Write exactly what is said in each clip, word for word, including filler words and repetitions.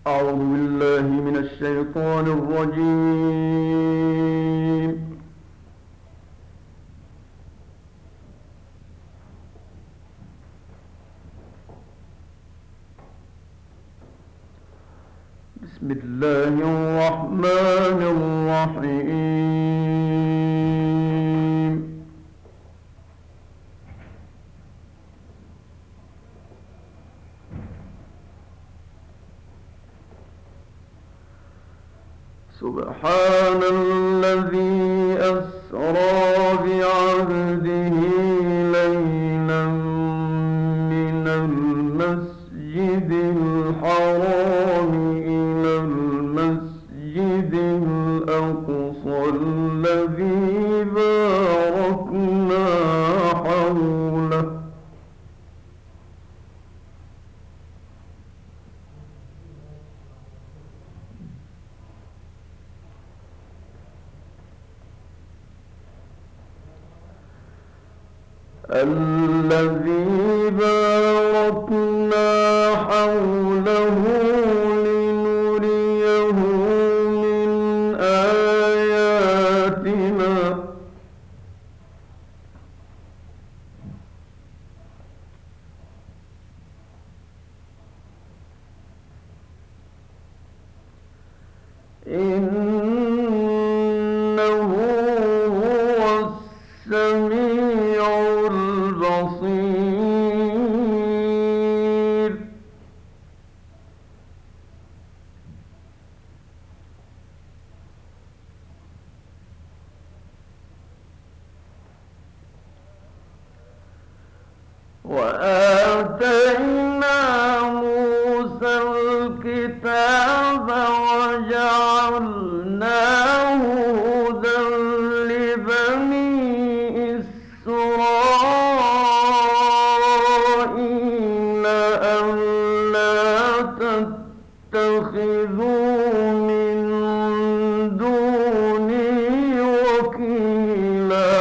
أعوذ بالله من الشيطان الرجيم. بسم الله الرحمن الرحيم. سبحان الذي أسرى بعبده ليلا من المسجد الحرام إلى المسجد الأقصى الذي باركنا حوله الذي باركنا حوله لنريه من آياتنا إنه هو السميع البصير. وآتينا موسى الكتاب وجعلناه هدى لبني إسرائيل ألا تتخذوا من دوني وكيلا.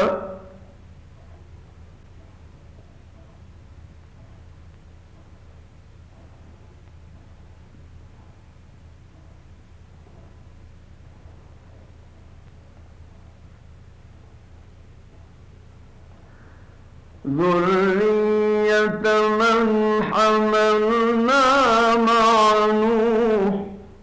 ذرية من حملنا مع نوح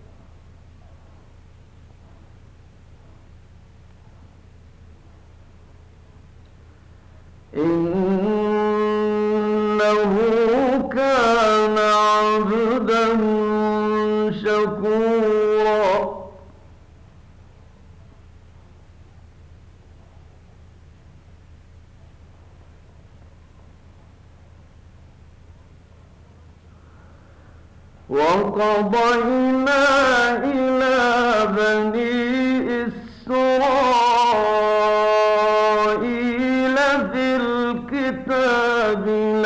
إنه كان عبدا شكورا. وقضينا إلى بني إسرائيل في الكتاب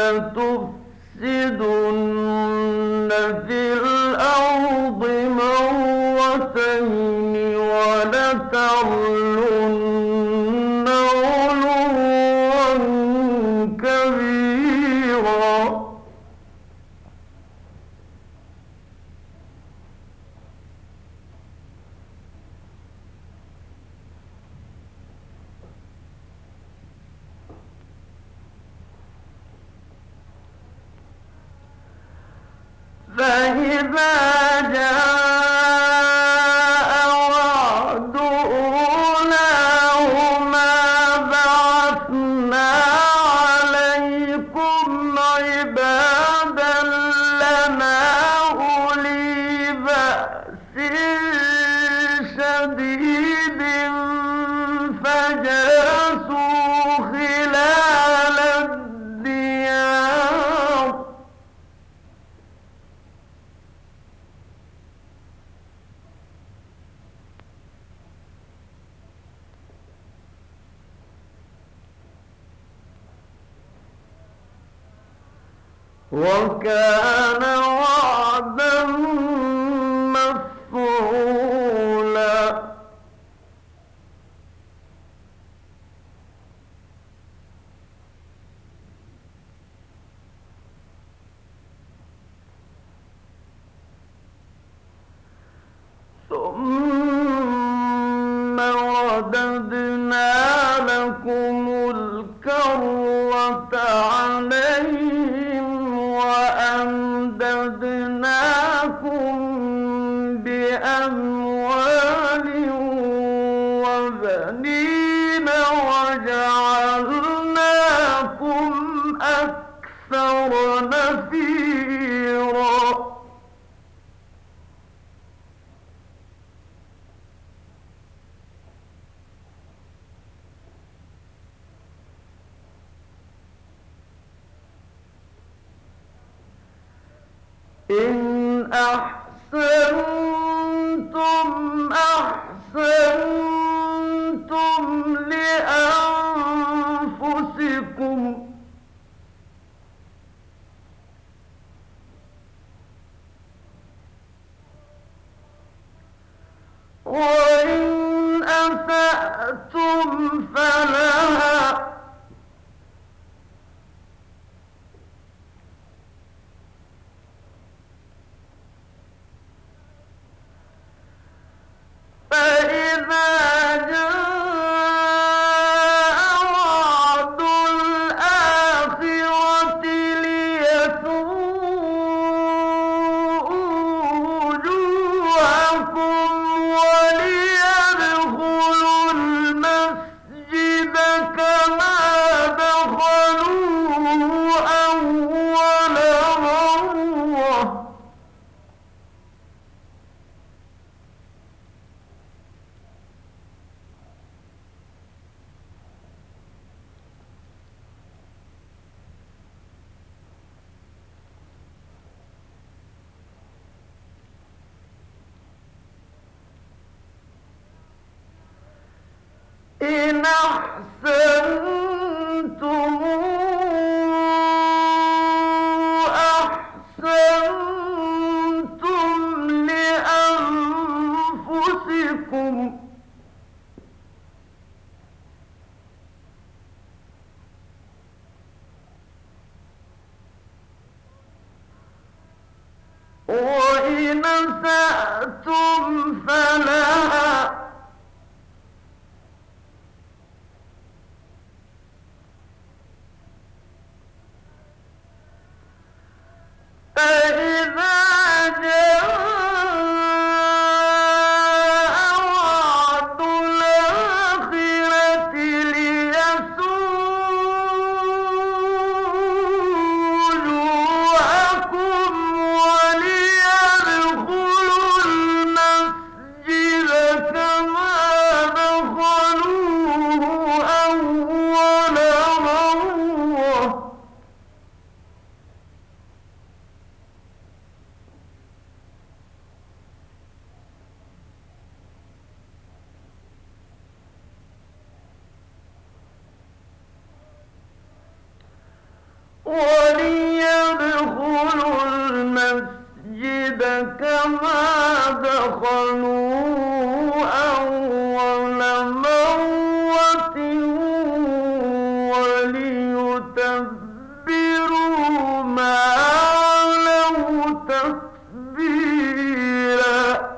لتفسدن في الأرض مرتين ولتعلن علوا كبيرا. فإذا جاء وعد أولاهما بعثنا عليكم عبادا لنا أولي بأس شديد فجاسوا خلال الديار. وكان وعدا مفعولا. ثم رددنا لكم الكرة عليهم وأمددناكم بأموال وبنين وجعلناكم أكثر نفيرا إن أحسنتم أحسنتم لأنفسكم وإن أسأتم فلها فإذا جاء وعد الآخرة ليسوءوا وجوهكم وليدخلوا المسجد كما دخلوه أول مرة إن أحسنتم أحسنتم لأنفسكم وإن أسأتم فلها فإذا جاء وعد الآخرة ليسوءوا وجوهكم وليدخلوا المسجد كما دخلوه أول مرة وليدخلوا المسجد كما دخلوه أول مرة وليتبروا ما علوا تتبيرا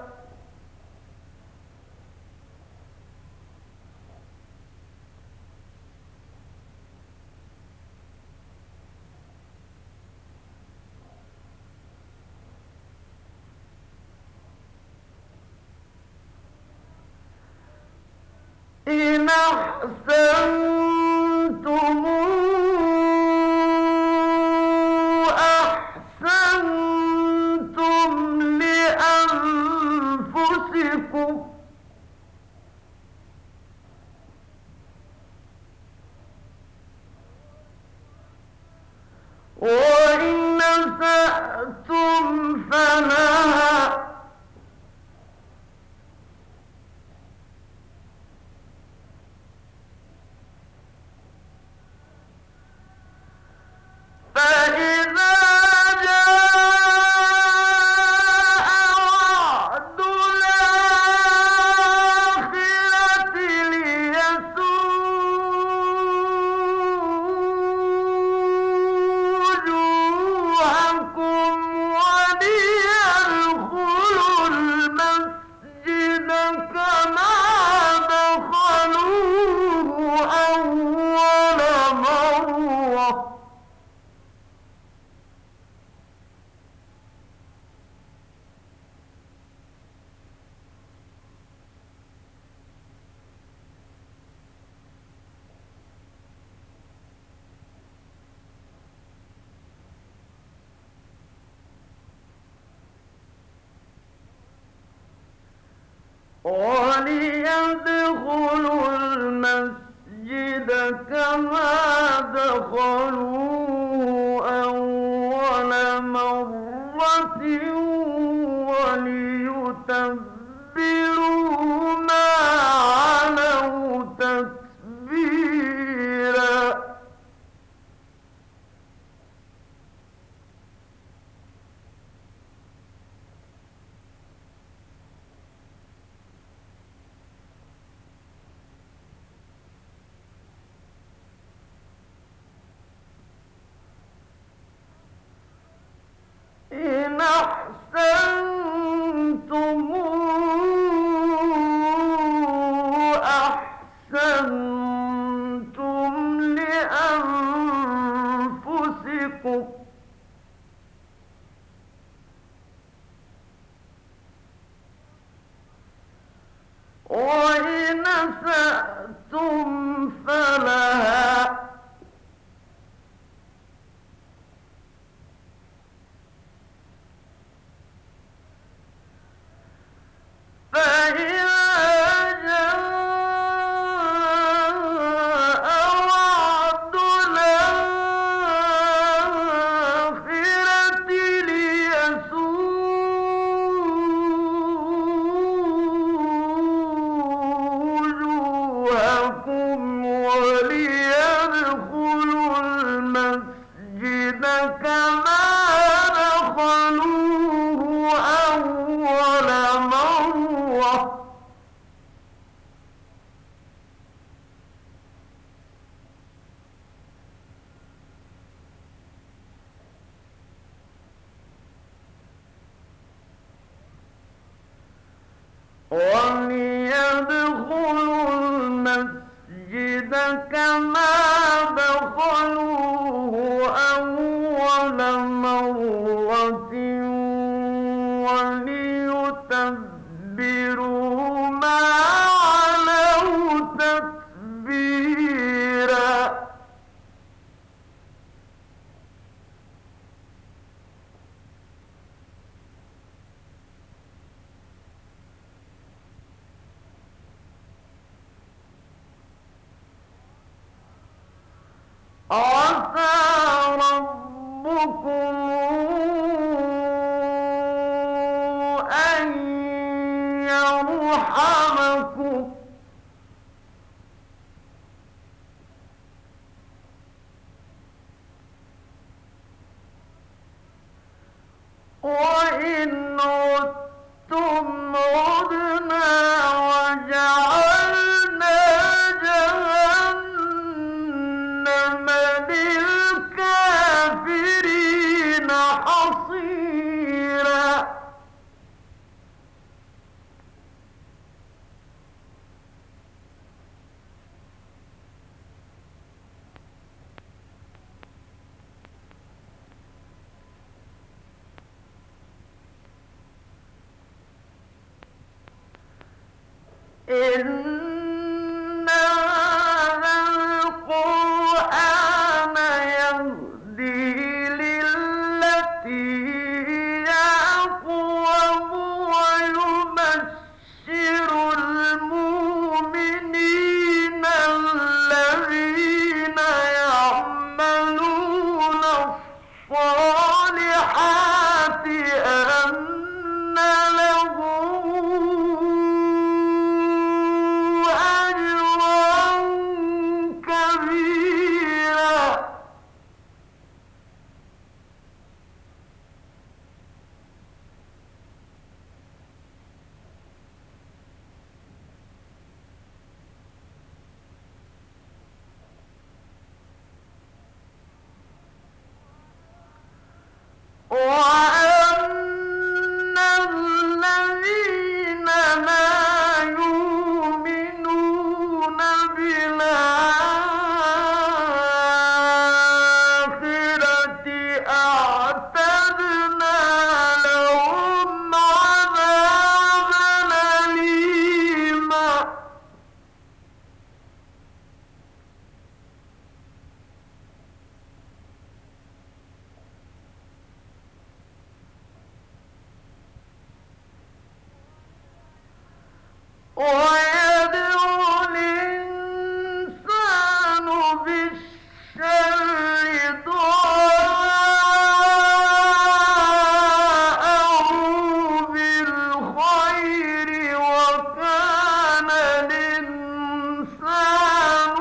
إن أحسنتم أحسنتم لأنفسكم وإن أسأتم فلها وليدخلوا المسجد كما دخلوه أول مرة وليتبروا ما علوا تتبيرا. إن أحسنتم أحسنتم لأنفسكم وإن أسأتم فلها فإذا جاء وعد الآخرة ليسوءوا وجوهكم وليدخلوا المسجد كما دخلوه أول مرة وليدخلوا المسجد كما دخلوه أول مرة وليتبروا ما علوا تتبيرا. عسى ربكم أن يرحمكم وإن عدتم عدنا وجعلنا جهنم للكافرين حصيرا. إن هذا القرآن يهدي للتي هي أقوم ويبشر المؤمنين الذين يعملون الصالحات أن لهم وأن الذين لا يؤمنون بالآخرة أعتدنا لهم عذابا أليما. ويدعو الإنسان بالشر دعاءه بالخير وكان الإنسان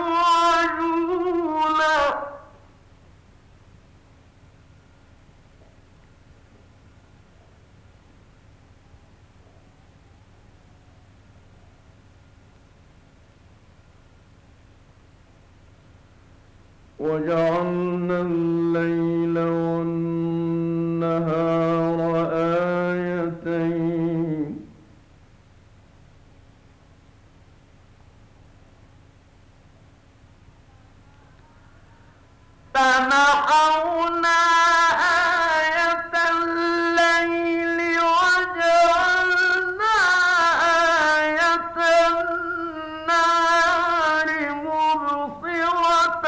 عجولا وجعلنا الليل والنهار آيتين فمحونا آية الليل وجعلنا آية النهار مبصرة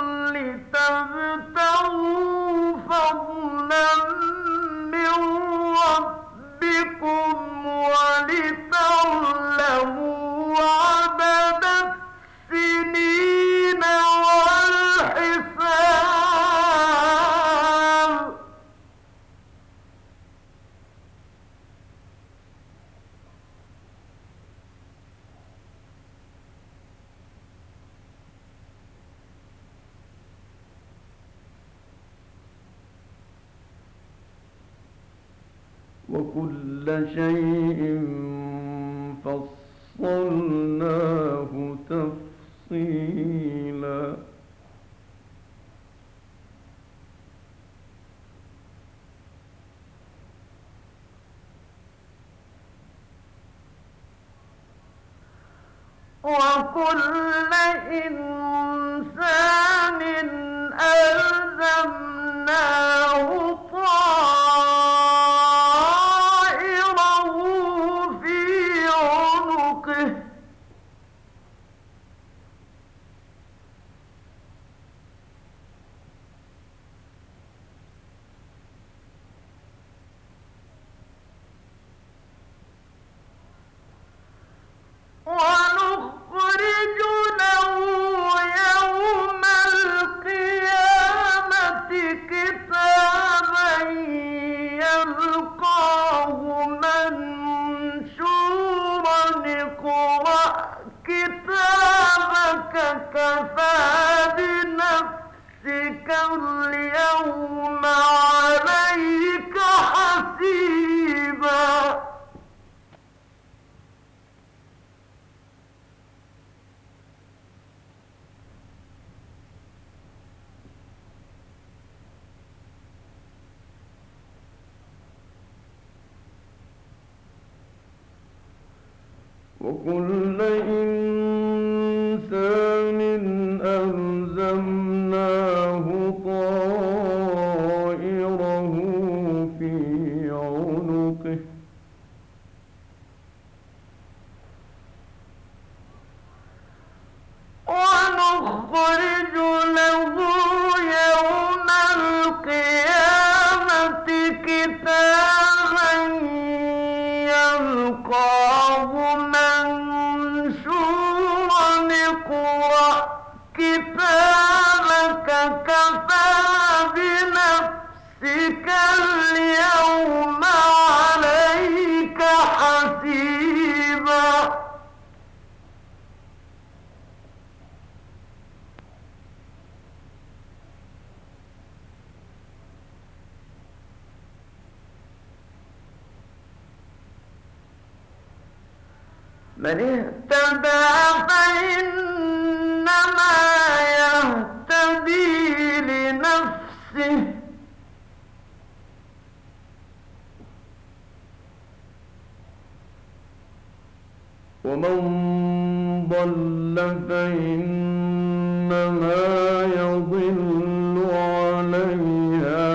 لتبتغوا فضلا من ربكم ولتعلموا عدد السنين والحساب وكل شيء فصلناه تفصيلا وكل إنسان ألزمناه طائره في عنقه ونخرج له يوم القيامة كتابا يلقاه منشورا اقرأ كتابك كفى بنفسك اليوم عليك حسيبا وكل إنسان ألزمناه طائره في عنقه ونخرج له يوم القيامة كتابا يلقاه منشورا اقرأ كتابك كفى بنفسك اليوم عليك حسيبا من اهتدى فإنما يهتدي لنفسه ومن ضل فإنما يضل عليها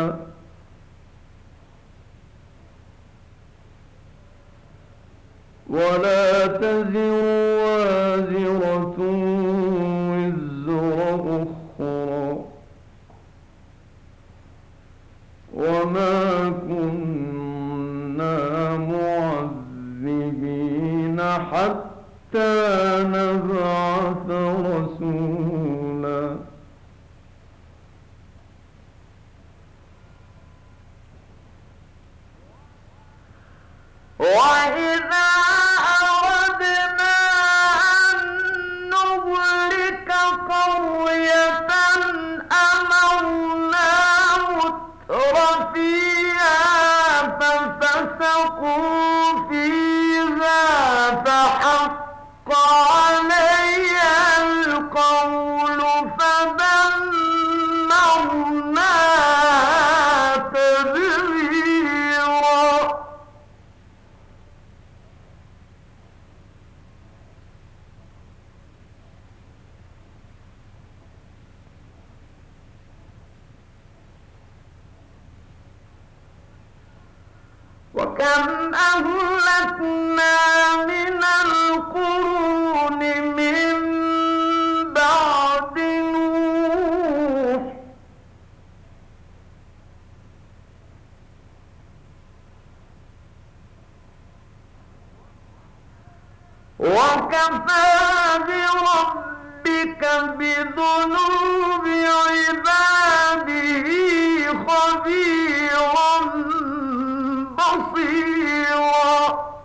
ولا تزر وازرة وزر أخرى وما كنا معذبين حتى نبعث رسولا وإذا أردنا أن نهلك قرية أمرنا متر فيها ففسقوا فيها فحق عليها القول فدمرناها تدميرا وكم أهلكنا من القرون من بعد نوح وكفى بربك بذنوب عباده خبيرا بصيرا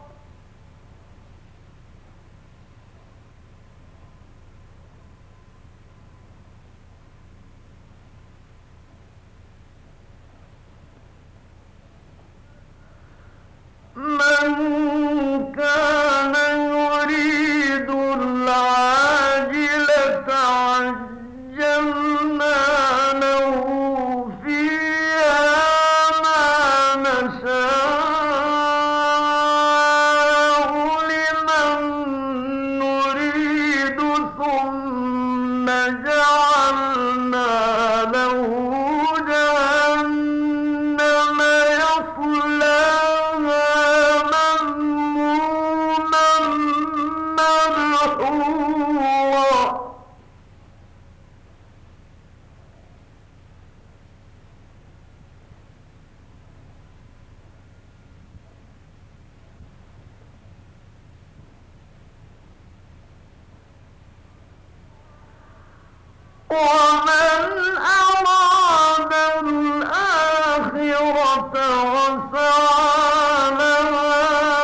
من كان يريد العاجلة عجلنا له فيها ما نشاء لمن نريد ثم جعلنا له جهنم يصلاها مذموما مدحورا ومن أراد الآخرة وسعى لها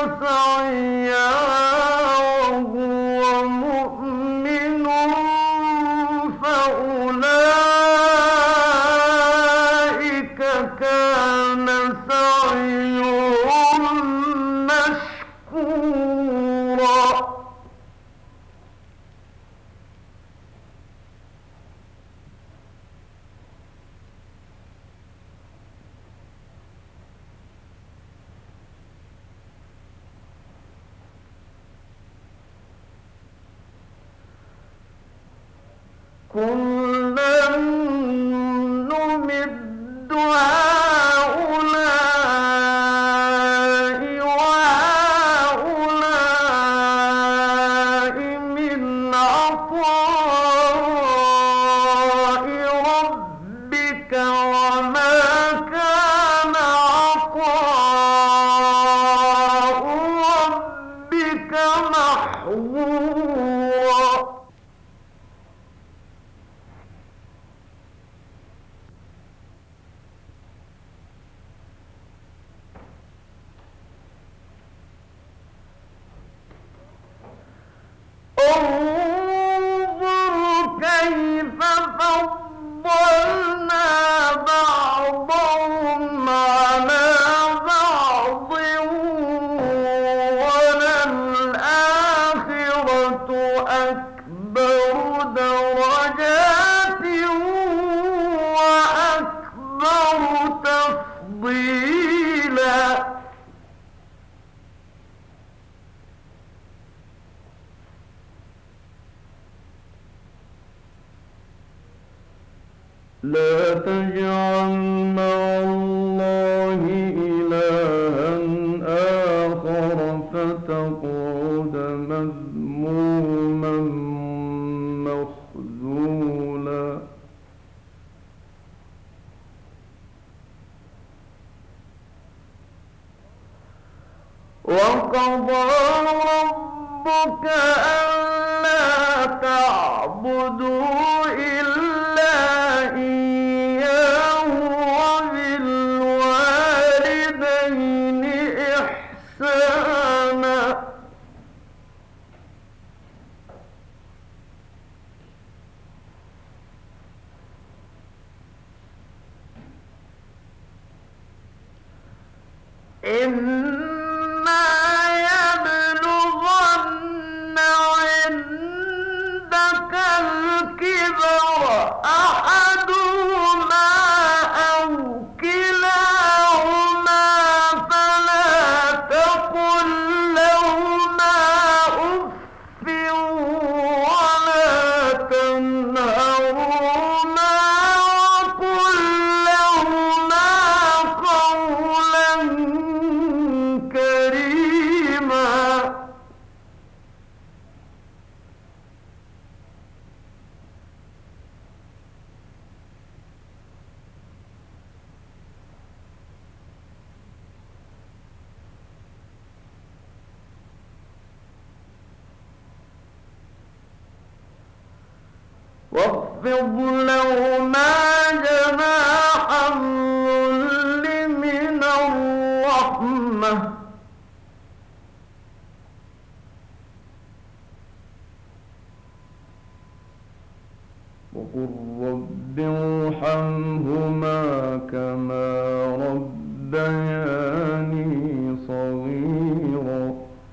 سعيها وهو مؤمن فأولئك كان سعيهم مشكورا كلا نمد هؤلاء وهؤلاء من عطاء ربك وما كان عطاء ربك محظورا انظر كيف فضلنا بعضهم على بعض وللآخرة أكبر درجات وأكبر تفضيلا لا تجعل مع الله إلها آخر فتقعد مذموما مخذولا وقضى ربك ربك ألا تعبدوا إلا إياه وبالوالدين إحسانا إما يبلغن عندك الكبر أحدهما أو كلاهما فلا تقل لهما أف ولا تنهرهما وقل لهما قولا كريما واخفض لهما جناح الذل من الرحمة وقل رب ارحمهما كما ربياني صغيرا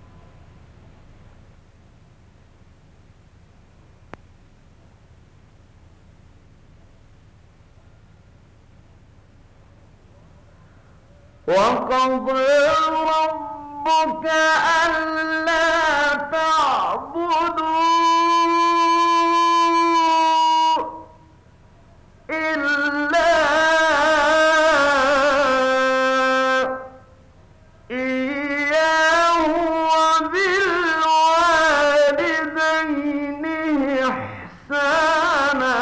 وقضى ربك ألا تعبدوا إلا إياه وبالوالدين إحسانا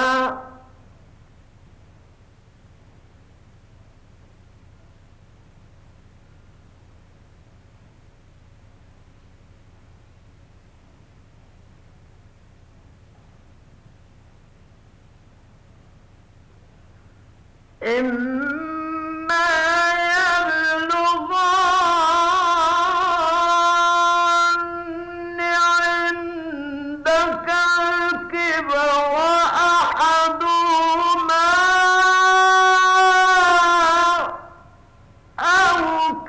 إما يبلغن عندك الكبر أحدهما أو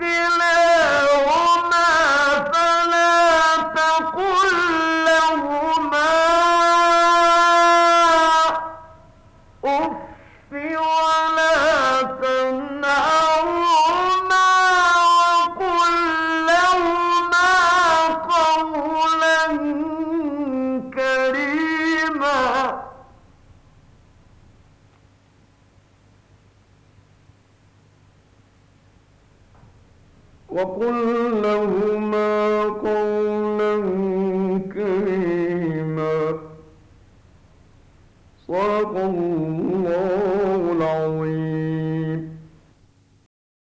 كلاهما فلا تقل لهما أف ولا تنهرهما وقل لهما قولا كريما وقل لهما قولا كريما صدق الله